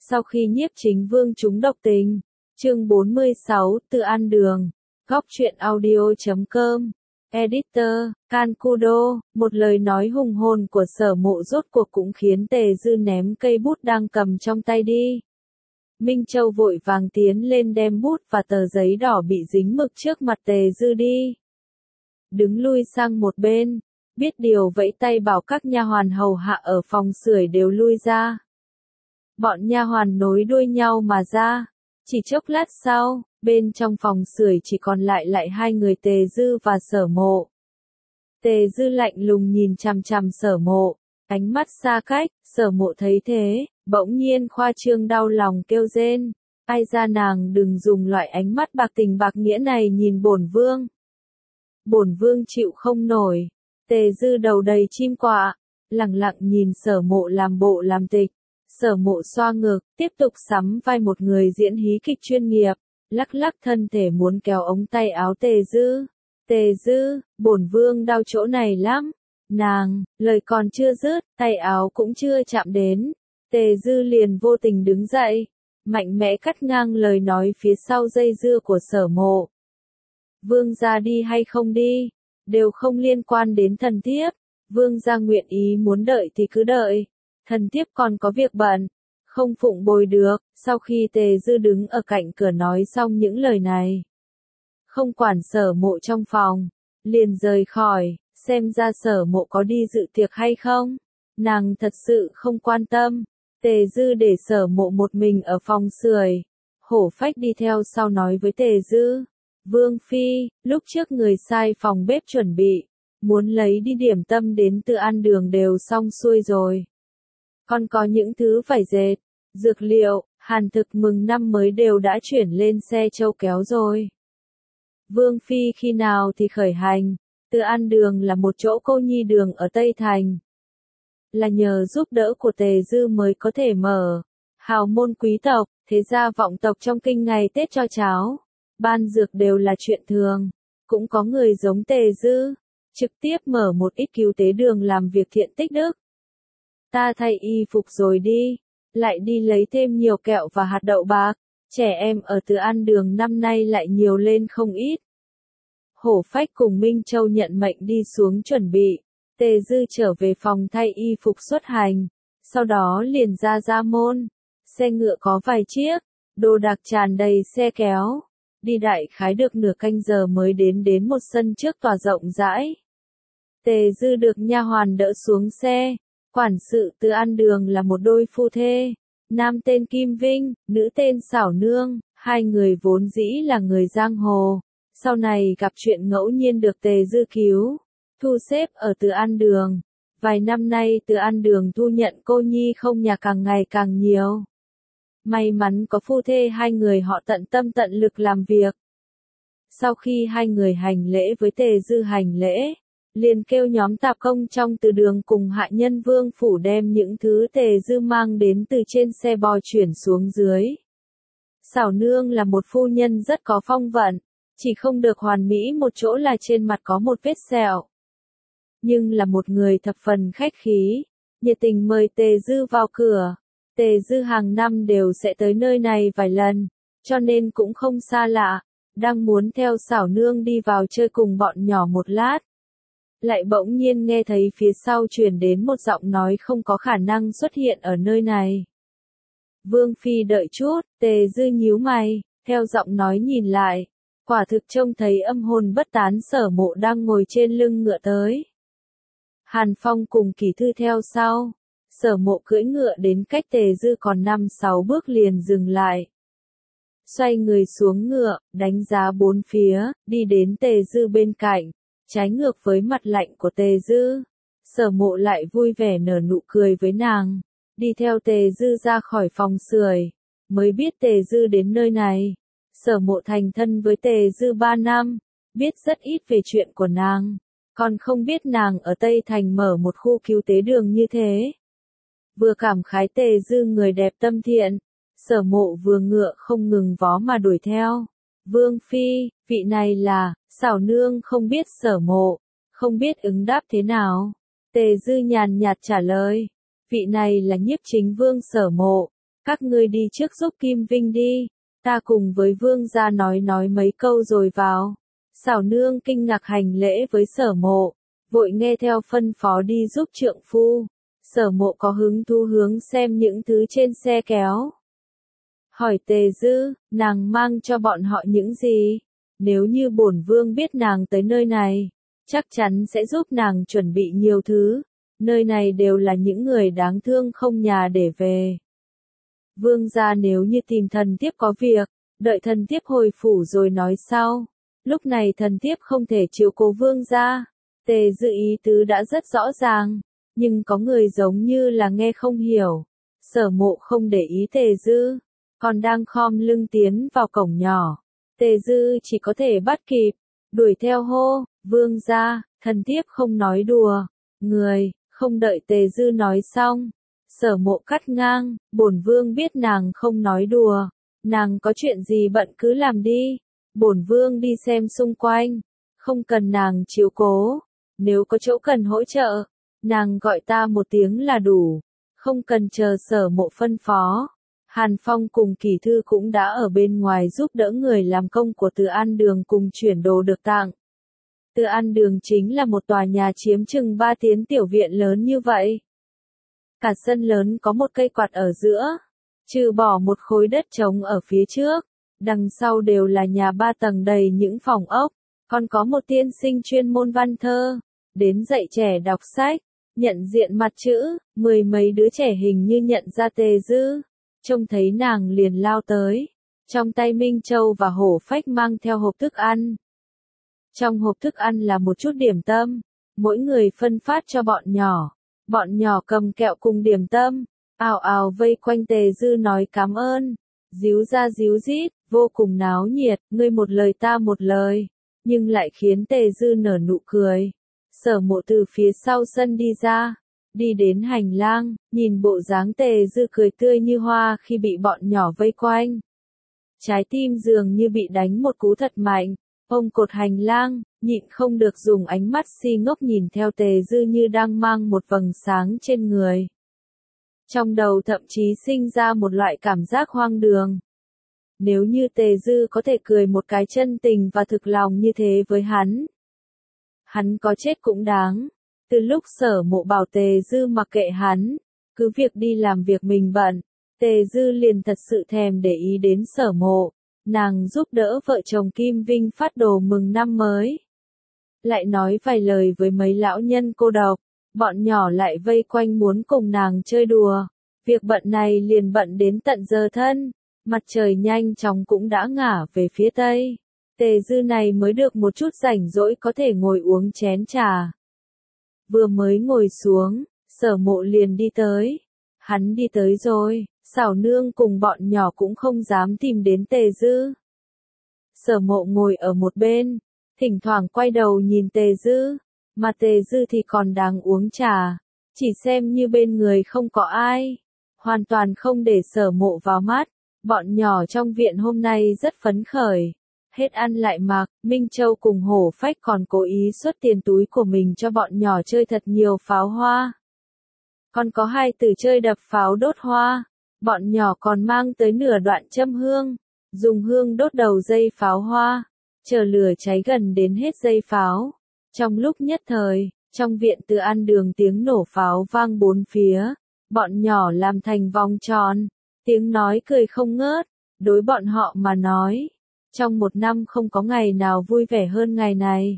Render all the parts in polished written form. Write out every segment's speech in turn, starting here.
Sau khi Nhiếp Chính Vương trúng độc tình, chương 46, Từ An Đường, góc truyện audio.com, editor, Cancudo, một lời nói hùng hồn của Sở Mộ rốt cuộc cũng khiến Tề Dư ném cây bút đang cầm trong tay đi. Minh Châu vội vàng tiến lên đem bút và tờ giấy đỏ bị dính mực trước mặt Tề Dư đi. Đứng lui sang một bên, biết điều vẫy tay bảo các nha hoàn hầu hạ ở phòng sưởi đều lui ra. Bọn nha hoàn nối đuôi nhau mà ra. Chỉ chốc lát sau, bên trong phòng sưởi chỉ còn lại hai người Tề Dư và Sở Mộ. Tề Dư lạnh lùng nhìn chằm chằm Sở Mộ, ánh mắt xa cách. Sở Mộ thấy thế, bỗng nhiên khoa trương đau lòng kêu rên. Ai ra nàng đừng dùng loại ánh mắt bạc tình bạc nghĩa này nhìn bổn vương. Bổn vương chịu không nổi. Tề Dư đầu đầy chim quạ, lẳng lặng nhìn Sở Mộ làm bộ làm tịch. Sở Mộ xoa ngực, tiếp tục sắm vai một người diễn hí kịch chuyên nghiệp, lắc lắc thân thể muốn kéo ống tay áo Tề Dư. Tề Dư, bổn vương đau chỗ này lắm. Nàng, lời còn chưa dứt, tay áo cũng chưa chạm đến. Tề Dư liền vô tình đứng dậy, mạnh mẽ cắt ngang lời nói phía sau dây dưa của Sở Mộ. Vương gia đi hay không đi, đều không liên quan đến thần thiếp. Vương gia nguyện ý muốn đợi thì cứ đợi. Thần thiếp còn có việc bận, không phụng bồi được. Sau khi Tề Dư đứng ở cạnh cửa nói xong những lời này, không quản Sở Mộ trong phòng, liền rời khỏi. Xem ra Sở Mộ có đi dự tiệc hay không, nàng thật sự không quan tâm. Tề Dư để Sở Mộ một mình ở phòng sưởi. Hổ Phách đi theo sau nói với Tề Dư, Vương Phi, lúc trước người sai phòng bếp chuẩn bị, muốn lấy đi điểm tâm đến Từ An Đường đều xong xuôi rồi. Còn có những thứ vải dệt, dược liệu, hàn thực mừng năm mới đều đã chuyển lên xe châu kéo rồi. Vương Phi khi nào thì khởi hành? Từ An Đường là một chỗ cô nhi đường ở Tây Thành. Là nhờ giúp đỡ của Tề Dư mới có thể mở. Hào môn quý tộc, thế gia vọng tộc trong kinh ngày Tết cho cháo, ban dược đều là chuyện thường. Cũng có người giống Tề Dư, trực tiếp mở một ít cứu tế đường làm việc thiện tích đức. Ta thay y phục rồi đi, lại đi lấy thêm nhiều kẹo và hạt đậu bạc. Trẻ em ở Từ An Đường năm nay lại nhiều lên không ít. Hổ Phách cùng Minh Châu nhận mệnh đi xuống chuẩn bị. Tề Dư trở về phòng thay y phục xuất hành, sau đó liền ra môn. Xe ngựa có vài chiếc, đồ đạc tràn đầy xe kéo. Đi đại khái được nửa canh giờ mới đến một sân trước tòa rộng rãi. Tề Dư được nha hoàn đỡ xuống xe. Quản sự Từ An Đường là một đôi phu thê, nam tên Kim Vinh, nữ tên Xảo Nương. Hai người vốn dĩ là người giang hồ, sau này gặp chuyện ngẫu nhiên được Tề Dư cứu, thu xếp ở Từ An Đường. Vài năm nay Từ An Đường thu nhận cô nhi không nhà càng ngày càng nhiều. May mắn có phu thê hai người họ tận tâm tận lực làm việc. Sau khi hai người hành lễ với Tề Dư hành lễ, liền kêu nhóm tạp công trong Từ Đường cùng hạ nhân Vương phủ đem những thứ Tề Dư mang đến từ trên xe bò chuyển xuống dưới. Xảo Nương là một phu nhân rất có phong vận, chỉ không được hoàn mỹ một chỗ là trên mặt có một vết sẹo. Nhưng là một người thập phần khách khí, nhiệt tình mời Tề Dư vào cửa. Tề Dư hàng năm đều sẽ tới nơi này vài lần, cho nên cũng không xa lạ, đang muốn theo Xảo Nương đi vào chơi cùng bọn nhỏ một lát. Lại bỗng nhiên nghe thấy phía sau truyền đến một giọng nói không có khả năng xuất hiện ở nơi này. Vương Phi đợi chút. Tề Dư nhíu mày, theo giọng nói nhìn lại, quả thực trông thấy âm hồn bất tán Sở Mộ đang ngồi trên lưng ngựa tới. Hàn Phong cùng Kỳ Thư theo sau. Sở Mộ cưỡi ngựa đến cách Tề Dư còn 5-6 bước liền dừng lại. Xoay người xuống ngựa, đánh giá bốn phía, đi đến Tề Dư bên cạnh, trái ngược với mặt lạnh của Tề Dư. Sở Mộ lại vui vẻ nở nụ cười với nàng, đi theo Tề Dư ra khỏi phòng sưởi. Mới biết Tề Dư đến nơi này. Sở Mộ thành thân với Tề Dư 3 năm, biết rất ít về chuyện của nàng, còn không biết nàng ở Tây Thành mở một khu cứu tế đường như thế. Vừa cảm khái Tề Dư người đẹp tâm thiện, Sở Mộ vừa ngựa không ngừng vó mà đuổi theo. Vương Phi, vị này là, Xảo Nương không biết Sở Mộ, không biết ứng đáp thế nào. Tề Dư nhàn nhạt trả lời, vị này là Nhiếp Chính Vương Sở Mộ. Các ngươi đi trước giúp Kim Vinh đi, ta cùng với vương gia nói mấy câu rồi vào. Xảo nương kinh ngạc hành lễ với Sở Mộ, vội nghe theo phân phó đi giúp trượng phu. Sở Mộ có hứng thú hướng xem những thứ trên xe kéo. Hỏi Tề Dư, nàng mang cho bọn họ những gì? Nếu như bổn vương biết nàng tới nơi này, chắc chắn sẽ giúp nàng chuẩn bị nhiều thứ. Nơi này đều là những người đáng thương không nhà để về. Vương gia nếu như tìm thần thiếp có việc, đợi thần thiếp hồi phủ rồi nói sau. Lúc này thần thiếp không thể chiếu cố vương gia. Tề Dư ý tứ đã rất rõ ràng, nhưng có người giống như là nghe không hiểu. Sở Mộ không để ý Tề Dư, còn đang khom lưng tiến vào cổng nhỏ. Tề Dư chỉ có thể bắt kịp, đuổi theo hô, vương gia, thần thiếp không nói đùa. Người, không đợi Tề Dư nói xong. Sở Mộ cắt ngang, bổn vương biết nàng không nói đùa. Nàng có chuyện gì bận cứ làm đi. Bổn vương đi xem xung quanh. Không cần nàng chiếu cố. Nếu có chỗ cần hỗ trợ, nàng gọi ta một tiếng là đủ. Không cần chờ Sở Mộ phân phó. Hàn Phong cùng Kỳ Thư cũng đã ở bên ngoài giúp đỡ người làm công của Từ An Đường cùng chuyển đồ được tặng. Từ An Đường chính là một tòa nhà chiếm chừng 3 tiến tiểu viện lớn như vậy. Cả sân lớn có một cây quạt ở giữa, trừ bỏ một khối đất trống ở phía trước, đằng sau đều là nhà 3 tầng đầy những phòng ốc, còn có một tiên sinh chuyên môn văn thơ, đến dạy trẻ đọc sách, nhận diện mặt chữ, 10 mấy đứa trẻ hình như nhận ra Tề Dư, trông thấy nàng liền lao tới, trong tay Minh Châu và Hổ Phách mang theo hộp thức ăn. Trong hộp thức ăn là một chút điểm tâm, mỗi người phân phát cho bọn nhỏ cầm kẹo cùng điểm tâm, ào ào vây quanh Tề Dư nói cảm ơn, díu ra díu dít, vô cùng náo nhiệt, ngươi một lời ta một lời, nhưng lại khiến Tề Dư nở nụ cười. Sở Mộ từ phía sau sân đi ra, đi đến hành lang, nhìn bộ dáng Tề Dư cười tươi như hoa khi bị bọn nhỏ vây quanh. Trái tim dường như bị đánh một cú thật mạnh, ông cột hành lang, nhịn không được dùng ánh mắt si ngốc nhìn theo Tề Dư như đang mang một vầng sáng trên người. Trong đầu thậm chí sinh ra một loại cảm giác hoang đường. Nếu như Tề Dư có thể cười một cái chân tình và thực lòng như thế với hắn có chết cũng đáng. Từ lúc Sở Mộ bảo Tề Dư mặc kệ hắn, cứ việc đi làm việc mình bận, Tề Dư liền thật sự thèm để ý đến Sở Mộ. Nàng giúp đỡ vợ chồng Kim Vinh phát đồ mừng năm mới. Lại nói vài lời với mấy lão nhân cô độc, bọn nhỏ lại vây quanh muốn cùng nàng chơi đùa. Việc bận này liền bận đến tận giờ thân, mặt trời nhanh chóng cũng đã ngả về phía tây. Tề Dư này mới được một chút rảnh rỗi có thể ngồi uống chén trà. Vừa mới ngồi xuống, Sở Mộ liền đi tới. Hắn đi tới rồi, Xảo nương cùng bọn nhỏ cũng không dám tìm đến Tề Dư. Sở Mộ ngồi ở một bên, thỉnh thoảng quay đầu nhìn Tề Dư, mà Tề Dư thì còn đang uống trà, chỉ xem như bên người không có ai, hoàn toàn không để Sở Mộ vào mắt. Bọn nhỏ trong viện hôm nay rất phấn khởi, hết ăn lại mặc. Minh Châu cùng Hổ Phách còn cố ý xuất tiền túi của mình cho bọn nhỏ chơi thật nhiều pháo hoa. Còn có 2 từ chơi đập pháo đốt hoa, bọn nhỏ còn mang tới nửa đoạn châm hương, dùng hương đốt đầu dây pháo hoa, chờ lửa cháy gần đến hết dây pháo. Trong lúc nhất thời, trong viện Từ An Đường tiếng nổ pháo vang bốn phía, bọn nhỏ làm thành vòng tròn, tiếng nói cười không ngớt. Đối bọn họ mà nói, trong một năm không có ngày nào vui vẻ hơn ngày này.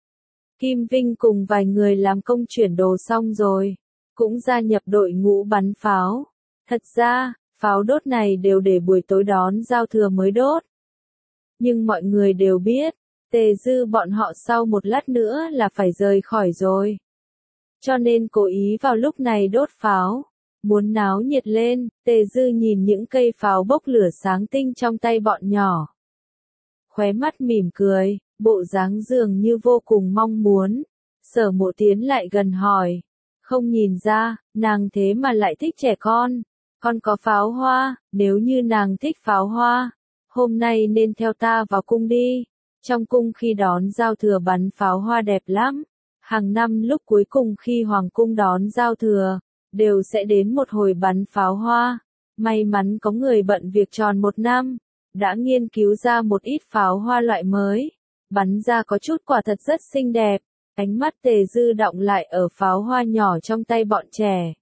Kim Vinh cùng vài người làm công chuyển đồ xong rồi, cũng gia nhập đội ngũ bắn pháo. Thật ra, pháo đốt này đều để buổi tối đón giao thừa mới đốt. Nhưng mọi người đều biết, Tề Dư bọn họ sau một lát nữa là phải rời khỏi rồi. Cho nên cố ý vào lúc này đốt pháo. Muốn náo nhiệt lên, Tề Dư nhìn những cây pháo bốc lửa sáng tinh trong tay bọn nhỏ. Khóe mắt mỉm cười, bộ dáng dường như vô cùng mong muốn. Sở Mộ tiến lại gần hỏi. Không nhìn ra, nàng thế mà lại thích trẻ con. Con có pháo hoa, nếu như nàng thích pháo hoa, hôm nay nên theo ta vào cung đi. Trong cung khi đón giao thừa bắn pháo hoa đẹp lắm. Hàng năm lúc cuối cùng khi hoàng cung đón giao thừa, đều sẽ đến một hồi bắn pháo hoa. May mắn có người bận việc tròn 1 năm, đã nghiên cứu ra một ít pháo hoa loại mới, bắn ra có chút quả thật rất xinh đẹp. Ánh mắt Tề Dư đọng lại ở pháo hoa nhỏ trong tay bọn trẻ.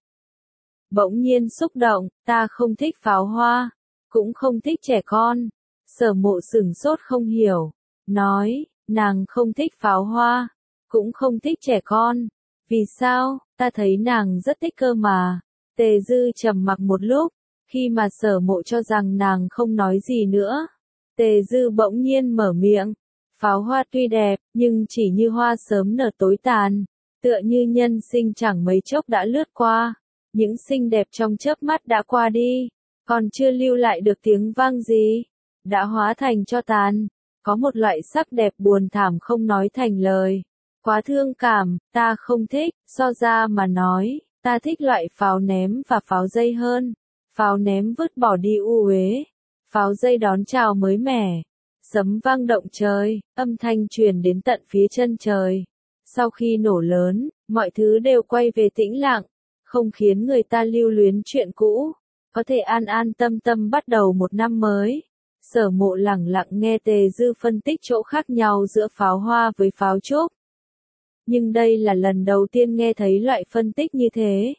Bỗng nhiên xúc động, ta không thích pháo hoa, cũng không thích trẻ con. Sở Mộ sửng sốt không hiểu, nói, nàng không thích pháo hoa, cũng không thích trẻ con. Vì sao, ta thấy nàng rất thích cơ mà. Tề Dư trầm mặc một lúc, khi mà Sở Mộ cho rằng nàng không nói gì nữa. Tề Dư bỗng nhiên mở miệng, pháo hoa tuy đẹp, nhưng chỉ như hoa sớm nở tối tàn, tựa như nhân sinh chẳng mấy chốc đã lướt qua. Những xinh đẹp trong chớp mắt đã qua đi, còn chưa lưu lại được tiếng vang gì, đã hóa thành tro tàn. Có một loại sắc đẹp buồn thảm không nói thành lời. Quá thương cảm, ta không thích. So ra mà nói, ta thích loại pháo ném và pháo dây hơn. Pháo ném vứt bỏ đi u uế, pháo dây đón chào mới mẻ. Sấm vang động trời, âm thanh truyền đến tận phía chân trời. Sau khi nổ lớn, mọi thứ đều quay về tĩnh lặng, không khiến người ta lưu luyến chuyện cũ, có thể an an tâm tâm bắt đầu một năm mới. Sở Mộ lẳng lặng nghe Tề Dư phân tích chỗ khác nhau giữa pháo hoa với pháo trúc. Nhưng đây là lần đầu tiên nghe thấy loại phân tích như thế.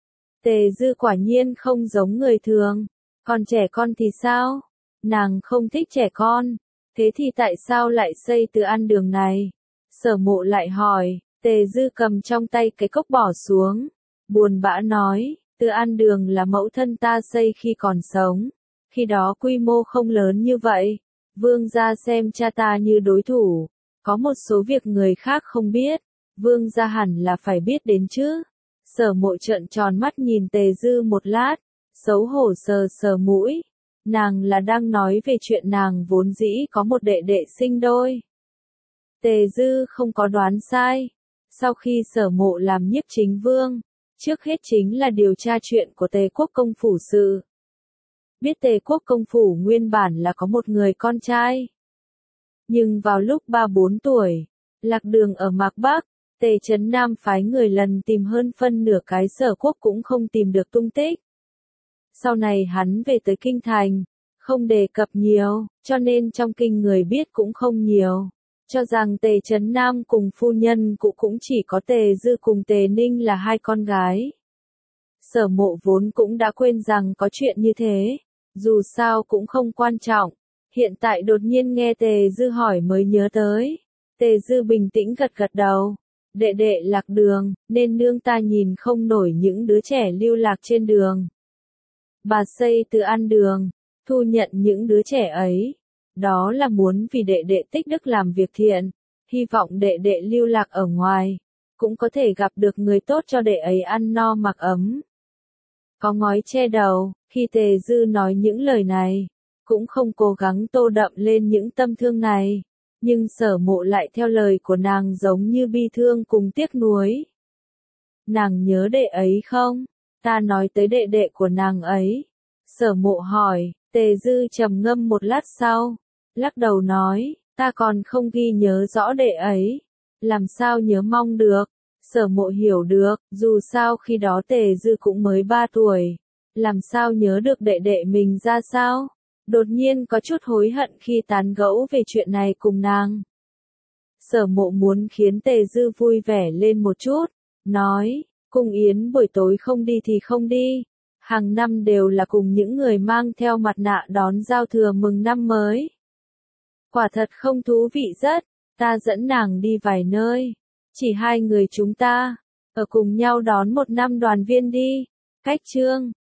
Tề Dư quả nhiên không giống người thường. Còn trẻ con thì sao? Nàng không thích trẻ con. Thế thì tại sao lại xây từ ăn đường này? Sở Mộ lại hỏi. Tề Dư cầm trong tay cái cốc bỏ xuống, buồn bã nói, từ ăn đường là mẫu thân ta xây khi còn sống. Khi đó quy mô không lớn như vậy. Vương gia xem cha ta như đối thủ. Có một số việc người khác không biết, vương gia hẳn là phải biết đến chứ. Sở Mộ trợn tròn mắt nhìn Tề Dư một lát, xấu hổ sờ sờ mũi. Nàng là đang nói về chuyện nàng vốn dĩ có một đệ đệ sinh đôi. Tề Dư không có đoán sai. Sau khi Sở Mộ làm nhiếp chính vương, trước hết chính là điều tra chuyện của Tề Quốc công phủ sự. Biết Tề Quốc công phủ nguyên bản là có một người con trai. Nhưng vào lúc 3-4 tuổi, lạc đường ở Mạc Bắc, Tề Trấn Nam phái người lần tìm hơn phân nửa cái Sở Quốc cũng không tìm được tung tích. Sau này hắn về tới Kinh Thành, không đề cập nhiều, cho nên trong kinh người biết cũng không nhiều. Cho rằng Tề Trấn Nam cùng phu nhân cụ cũng chỉ có Tề Dư cùng Tề Ninh là hai con gái. Sở Mộ vốn cũng đã quên rằng có chuyện như thế, dù sao cũng không quan trọng. Hiện tại đột nhiên nghe Tề Dư hỏi mới nhớ tới. Tề Dư bình tĩnh gật gật đầu. Đệ đệ lạc đường, nên nương ta nhìn không nổi những đứa trẻ lưu lạc trên đường. Bà xây từ ăn đường, thu nhận những đứa trẻ ấy. Đó là muốn vì đệ đệ tích đức làm việc thiện, hy vọng đệ đệ lưu lạc ở ngoài, cũng có thể gặp được người tốt cho đệ ấy ăn no mặc ấm. Có ngói che đầu, khi Tề Dư nói những lời này, cũng không cố gắng tô đậm lên những tâm thương này, nhưng Sở Mộ lại theo lời của nàng giống như bi thương cùng tiếc nuối. Nàng nhớ đệ ấy không? Ta nói tới đệ đệ của nàng ấy. Sở Mộ hỏi. Tề Dư trầm ngâm một lát sau, lắc đầu nói, ta còn không ghi nhớ rõ đệ ấy. Làm sao nhớ mong được? Sở Mộ hiểu được, dù sao khi đó Tề Dư cũng mới 3 tuổi. Làm sao nhớ được đệ đệ mình ra sao? Đột nhiên có chút hối hận khi tán gẫu về chuyện này cùng nàng. Sở Mộ muốn khiến Tề Dư vui vẻ lên một chút, nói, cung yến buổi tối không đi thì không đi. Hàng năm đều là cùng những người mang theo mặt nạ đón giao thừa mừng năm mới. Quả thật không thú vị rất, ta dẫn nàng đi vài nơi. Chỉ hai người chúng ta, ở cùng nhau đón một năm đoàn viên đi. Cách chương